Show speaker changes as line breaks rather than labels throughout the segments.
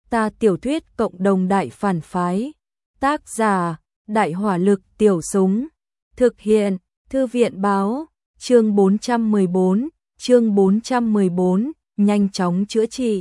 Ta tiểu thuyết cộng đồng đại phản phái. Tác giả, Đại hỏa lực tiểu súng. Thực hiện, Thư viện báo, chương 414, nhanh chóng chữa trị.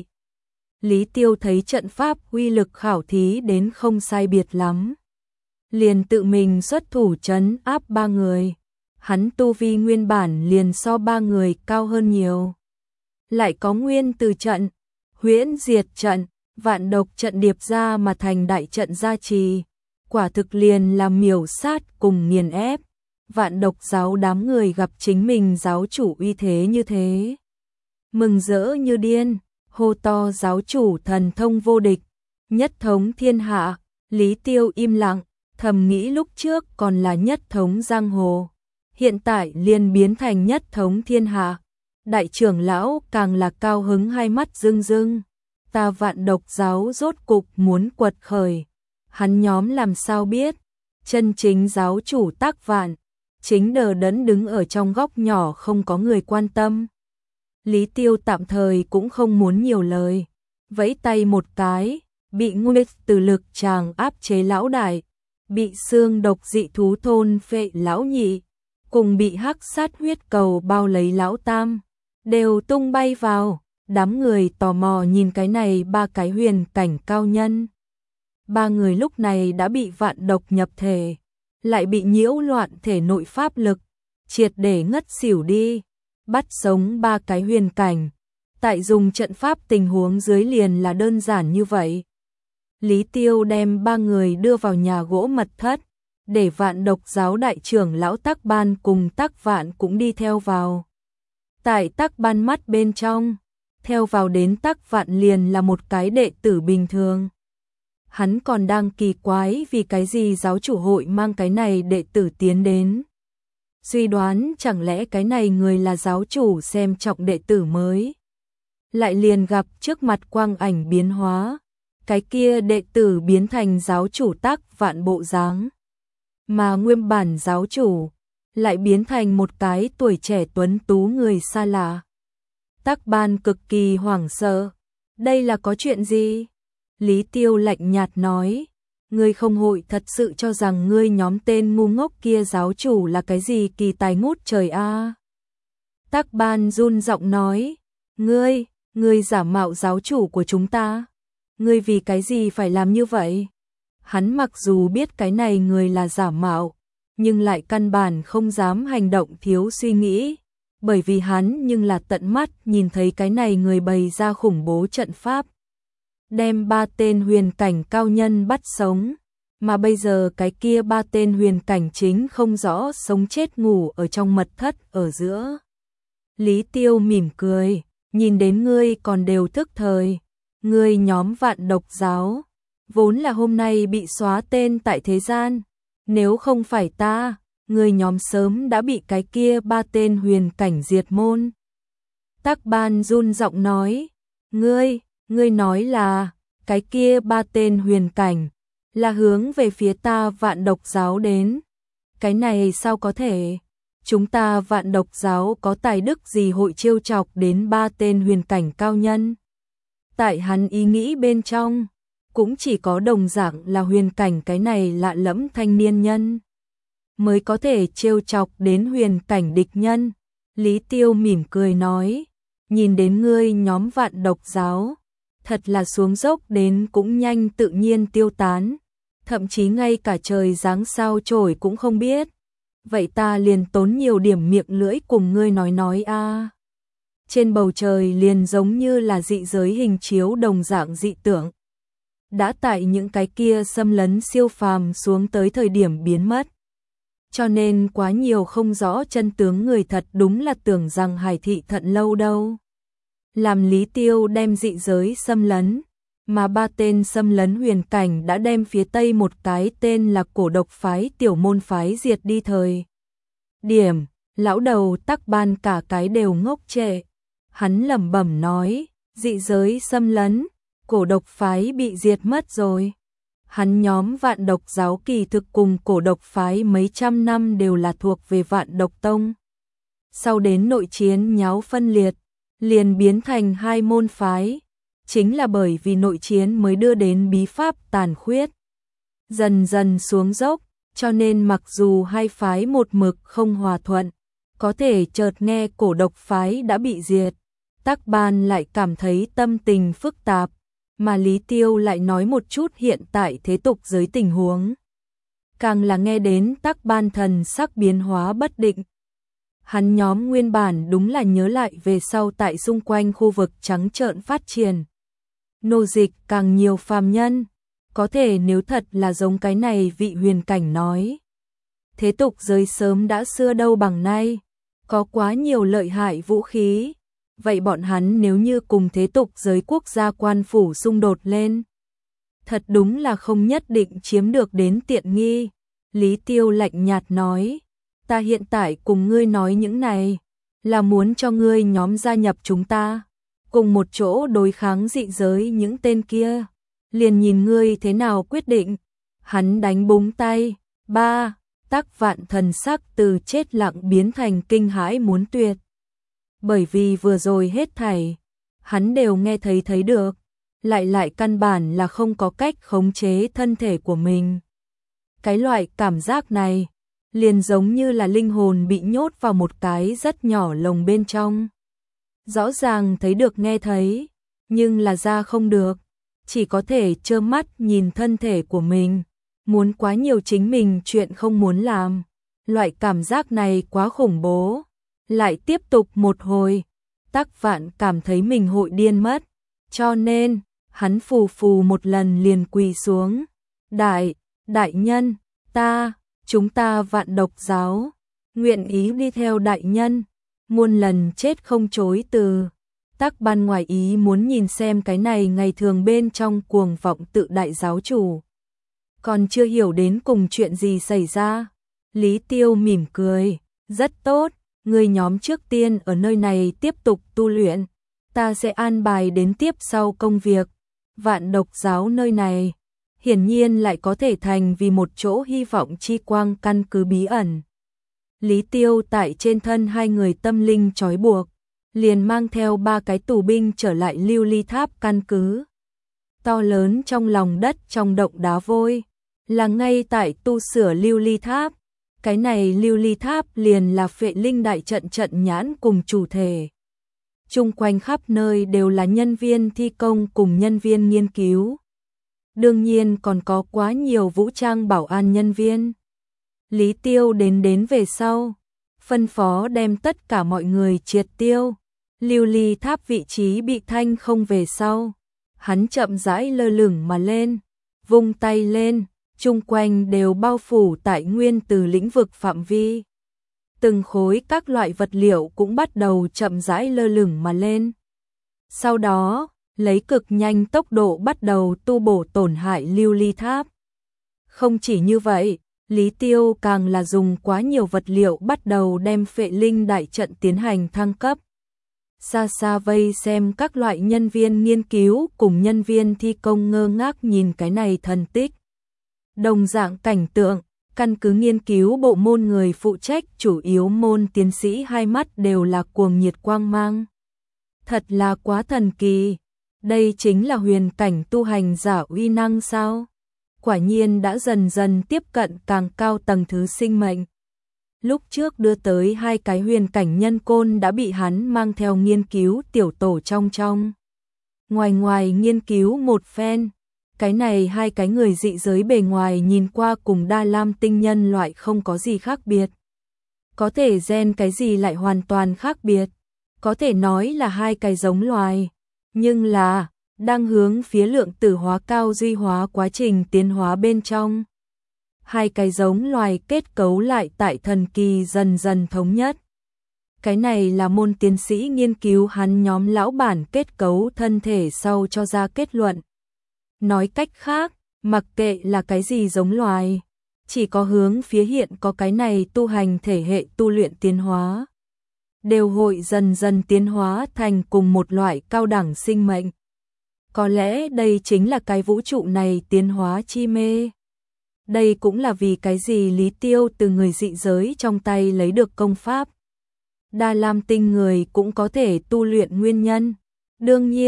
Lý Tiêu thấy trận pháp uy lực khảo thí đến không sai biệt lắm. Liền tự mình xuất thủ trấn áp 3 người. Hắn tu vi nguyên bản liền so 3 người cao hơn nhiều. Lại có nguyên từ trận, huyễn diệt trận, vạn độc trận điệp ra mà thành đại trận gia trì. Quả thực liền là miểu sát cùng nghiền ép. Vạn độc giáo đám người gặp chính mình giáo chủ uy thế như thế. Mừng rỡ như điên, hô to giáo chủ thần thông vô địch, nhất thống thiên hạ. Lý Tiêu im lặng, thầm nghĩ lúc trước còn là nhất thống giang hồ. Hiện tại liền biến thành nhất thống thiên hạ. Đại trưởng lão càng là cao hứng, hai mắt rưng rưng. Ta vạn độc giáo rốt cục muốn quật khởi. Hắn nhóm làm sao biết, chân chính giáo chủ Tắc Vạn chính đờ đẫn đứng ở trong góc nhỏ không có người quan tâm. Lý Tiêu tạm thời cũng không muốn nhiều lời, vẫy tay một cái, bị Nguyệt Từ lực tràng áp chế lão đại, bị xương độc dị thú thôn phệ lão nhị, cùng bị hắc sát huyết cầu bao lấy lão tam, đều tung bay vào. Đám người tò mò nhìn cái này 3 cái huyền cảnh cao nhân. 3 người lúc này đã bị vạn độc nhập thể, lại bị nhiễu loạn thể nội pháp lực, triệt để ngất xỉu đi. Bắt sống 3 cái huyền cảnh, tại dùng trận pháp tình huống dưới liền là đơn giản như vậy. Lý Tiêu đem 3 người đưa vào nhà gỗ mật thất, để vạn độc giáo đại trưởng lão Tắc Ban cùng Tắc Vạn cũng đi theo vào. Tại Tắc Ban mắt bên trong, theo vào đến Tắc Vạn liền là một cái đệ tử bình thường. Hắn còn đang kỳ quái vì cái gì giáo chủ hội mang cái này đệ tử tiến đến. Suy đoán chẳng lẽ cái này người là giáo chủ xem trọng đệ tử mới. Lại liền gặp trước mặt quang ảnh biến hóa, cái kia đệ tử biến thành giáo chủ Tắc Vạn bộ dáng. Mà nguyên bản giáo chủ lại biến thành một cái tuổi trẻ tuấn tú người xa lạ. Tắc Ban cực kỳ hoảng sợ. Đây là có chuyện gì? Lý Tiêu lạnh nhạt nói. Ngươi không hội thật sự cho rằng ngươi nhóm tên ngu ngốc kia giáo chủ là cái gì kỳ tài ngút trời a? Tắc Ban run giọng nói. Ngươi giả mạo giáo chủ của chúng ta. Ngươi vì cái gì phải làm như vậy? Hắn mặc dù biết cái này người là giả mạo, nhưng lại căn bản không dám hành động thiếu suy nghĩ. Bởi vì hắn nhưng là tận mắt nhìn thấy cái này người bày ra khủng bố trận pháp, đem 3 tên huyền cảnh cao nhân bắt sống, mà bây giờ cái kia 3 tên huyền cảnh chính không rõ sống chết ngủ ở trong mật thất ở giữa. Lý Tiêu mỉm cười, nhìn đến ngươi còn đều thức thời, ngươi nhóm vạn độc giáo, vốn là hôm nay bị xóa tên tại thế gian, nếu không phải ta, người nhóm sớm đã bị cái kia 3 tên huyền cảnh diệt môn. Tắc Ban run giọng nói, ngươi nói là, cái kia 3 tên huyền cảnh, là hướng về phía ta vạn độc giáo đến. Cái này sao có thể? Chúng ta vạn độc giáo có tài đức gì hội trêu chọc đến 3 tên huyền cảnh cao nhân? Tại hắn ý nghĩ bên trong, cũng chỉ có đồng dạng là huyền cảnh cái này lạ lẫm thanh niên nhân mới có thể trêu chọc đến huyền cảnh địch nhân. Lý Tiêu mỉm cười nói, nhìn đến ngươi nhóm vạn độc giáo, thật là xuống dốc đến cũng nhanh tự nhiên tiêu tán, thậm chí ngay cả trời giáng sao chổi cũng không biết. Vậy ta liền tốn nhiều điểm miệng lưỡi cùng ngươi nói a. Trên bầu trời liền giống như là dị giới hình chiếu đồng dạng dị tượng. Đã tại những cái kia xâm lấn siêu phàm xuống tới thời điểm biến mất. Cho nên quá nhiều không rõ chân tướng người thật đúng là tưởng rằng Hải Thị Thận Lâu đâu. Làm Lý Tiêu đem dị giới xâm lấn, mà 3 tên xâm lấn huyền cảnh đã đem phía tây một cái tên là cổ độc phái tiểu môn phái diệt đi thời điểm, lão đầu Tắc Ban cả cái đều ngốc trệ. Hắn lẩm bẩm nói, dị giới xâm lấn, cổ độc phái bị diệt mất rồi. Hắn nhóm vạn độc giáo kỳ thực cùng cổ độc phái mấy trăm năm đều là thuộc về vạn độc tông. Sau đến nội chiến nháo phân liệt, liền biến thành 2 môn phái. chính là bởi vì nội chiến mới đưa đến bí pháp tàn khuyết. Dần dần xuống dốc, cho nên mặc dù hai phái một mực không hòa thuận, có thể chợt nghe cổ độc phái đã bị diệt, Tắc Ban lại cảm thấy tâm tình phức tạp, mà Lý Tiêu lại nói một chút hiện tại thế tục giới tình huống. Càng là nghe đến Tắc Ban thần sắc biến hóa bất định. Hắn nhóm nguyên bản đúng là nhớ lại về sau tại xung quanh khu vực trắng trợn phát triển. Nô dịch càng nhiều phàm nhân, có thể nếu thật là giống cái này vị huyền cảnh nói. Thế tục giới sớm đã xưa đâu bằng nay, có quá nhiều lợi hại vũ khí. Vậy bọn hắn nếu như cùng thế tục giới quốc gia quan phủ xung đột lên, thật đúng là không nhất định chiếm được đến tiện nghi. Lý Tiêu lạnh nhạt nói, ta hiện tại cùng ngươi nói những này, là muốn cho ngươi nhóm gia nhập chúng ta, cùng một chỗ đối kháng dị giới những tên kia, liền nhìn ngươi thế nào quyết định. Hắn đánh búng tay, Tắc Vạn thần sắc từ chết lặng biến thành kinh hãi muốn tuyệt. Bởi vì vừa rồi hết thảy, hắn đều nghe thấy được, lại căn bản là không có cách khống chế thân thể của mình. Cái loại cảm giác này, liền giống như là linh hồn bị nhốt vào một cái rất nhỏ lồng bên trong. Rõ ràng thấy được nghe thấy, nhưng là ra không được, chỉ có thể trơ mắt nhìn thân thể của mình, muốn quá nhiều chính mình chuyện không muốn làm. Loại cảm giác này quá khủng bố. Lại tiếp tục một hồi, Tắc Vạn cảm thấy mình hội điên mất, cho nên, hắn phù một lần liền quỳ xuống. Đại nhân, chúng ta Vạn Độc giáo, nguyện ý đi theo đại nhân, muôn lần chết không chối từ. Tắc Ban ngoài ý muốn nhìn xem cái này ngày thường bên trong cuồng vọng tự đại giáo chủ. Còn chưa hiểu đến cùng chuyện gì xảy ra, Lý Tiêu mỉm cười, rất tốt. Người nhóm trước tiên ở nơi này tiếp tục tu luyện, ta sẽ an bài đến tiếp sau công việc. Vạn Độc giáo nơi này, hiển nhiên lại có thể thành vì một chỗ hy vọng chi quang căn cứ bí ẩn. Lý Tiêu tại trên thân hai người tâm linh trói buộc, liền mang theo 3 cái tù binh trở lại Lưu Ly Tháp căn cứ. To lớn trong lòng đất trong động đá vôi, là ngay tại tu sửa Lưu Ly Tháp. Cái này Lưu Ly Tháp liền là Phệ Linh đại trận trận nhãn cùng chủ thể. Chung quanh khắp nơi đều là nhân viên thi công cùng nhân viên nghiên cứu. Đương nhiên còn có quá nhiều vũ trang bảo an nhân viên. Lý Tiêu đến về sau, phân phó đem tất cả mọi người triệt tiêu. Lưu Ly Tháp vị trí bị thanh không về sau, hắn chậm rãi lơ lửng mà lên, vung tay lên. Chung quanh đều bao phủ tại nguyên từ lĩnh vực phạm vi. Từng khối các loại vật liệu cũng bắt đầu chậm rãi lơ lửng mà lên. Sau đó, lấy cực nhanh tốc độ bắt đầu tu bổ tổn hại Lưu Ly Tháp. Không chỉ như vậy, Lý Tiêu càng là dùng quá nhiều vật liệu bắt đầu đem Phệ Linh đại trận tiến hành thăng cấp. Xa xa vây xem các loại nhân viên nghiên cứu cùng nhân viên thi công ngơ ngác nhìn cái này thần tích. Đồng dạng cảnh tượng, căn cứ nghiên cứu bộ môn người phụ trách chủ yếu môn tiến sĩ hai mắt đều là cuồng nhiệt quang mang. Thật là quá thần kỳ, đây chính là huyền cảnh tu hành giả uy năng sao? Quả nhiên đã dần dần tiếp cận càng cao tầng thứ sinh mệnh. Lúc trước đưa tới 2 cái huyền cảnh nhân côn đã bị hắn mang theo nghiên cứu tiểu tổ trong. Ngoài nghiên cứu một phen. Cái này 2 cái người dị giới bề ngoài nhìn qua cùng Đa Lam tinh nhân loại không có gì khác biệt. Có thể gen cái gì lại hoàn toàn khác biệt. Có thể nói là 2 cái giống loài. Nhưng là, đang hướng phía lượng tử hóa cao duy hóa quá trình tiến hóa bên trong. 2 cái giống loài kết cấu lại tại thần kỳ dần dần thống nhất. Cái này là môn tiến sĩ nghiên cứu hắn nhóm lão bản kết cấu thân thể sau cho ra kết luận. Nói cách khác, mặc kệ là cái gì giống loài, chỉ có hướng phía hiện có cái này tu hành thể hệ tu luyện tiến hóa, đều hội dần dần tiến hóa thành cùng một loại cao đẳng sinh mệnh. Có lẽ đây chính là cái vũ trụ này tiến hóa chi mê. Đây cũng là vì cái gì Lý Tiêu từ người dị giới trong tay lấy được công pháp. Đa Lam tinh người cũng có thể tu luyện nguyên nhân. Đương nhiên,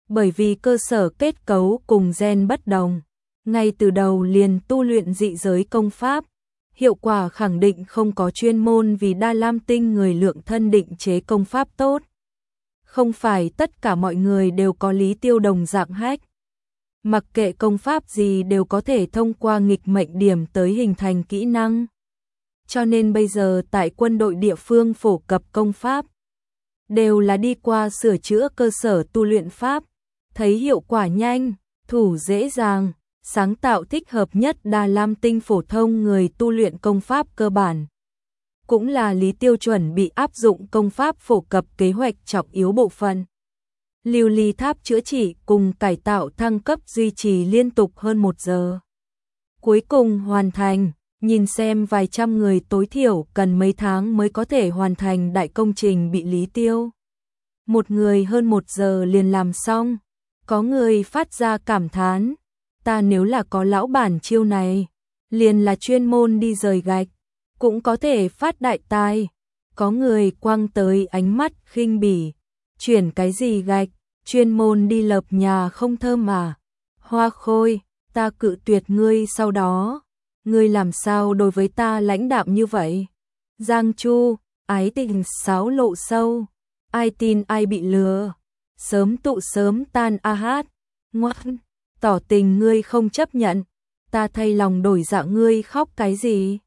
Bởi vì cơ sở kết cấu cùng gen bất đồng, ngay từ đầu liền tu luyện dị giới công pháp, hiệu quả khẳng định không có chuyên môn vì Đa Lam Tinh người lượng thân định chế công pháp tốt. Không phải tất cả mọi người đều có Lý Tiêu đồng dạng hack. Mặc kệ công pháp gì đều có thể thông qua nghịch mệnh điểm tới hình thành kỹ năng. Cho nên bây giờ tại quân đội địa phương phổ cập công pháp, đều là đi qua sửa chữa cơ sở tu luyện pháp, thấy hiệu quả nhanh, thủ dễ dàng, sáng tạo thích hợp nhất Đa Lam Tinh phổ thông người tu luyện công pháp cơ bản. Cũng là Lý Tiêu chuẩn bị áp dụng công pháp phổ cập kế hoạch trọng yếu bộ phận. Lưu ly tháp chữa trị cùng cải tạo thăng cấp duy trì liên tục hơn 1 giờ. Cuối cùng hoàn thành, nhìn xem vài trăm người tối thiểu cần mấy tháng mới có thể hoàn thành đại công trình bị Lý Tiêu. Một người hơn 1 giờ liền làm xong, có người phát ra cảm thán, ta nếu là có lão bản chiêu này, liền là chuyên môn đi rời gạch, cũng có thể phát đại tài. Có người quăng tới ánh mắt khinh bỉ, chuyển cái gì gạch, chuyên môn đi lợp nhà không thơm mà. Hoa Khôi, ta cự tuyệt ngươi sau đó, ngươi làm sao đối với ta lãnh đạm như vậy? Giang Chu, ái tình xáo lộ sâu, ai tin ai bị lừa, sớm tụ sớm tan a hát, ngoan, tỏ tình ngươi không chấp nhận, ta thay lòng đổi dạ ngươi khóc cái gì?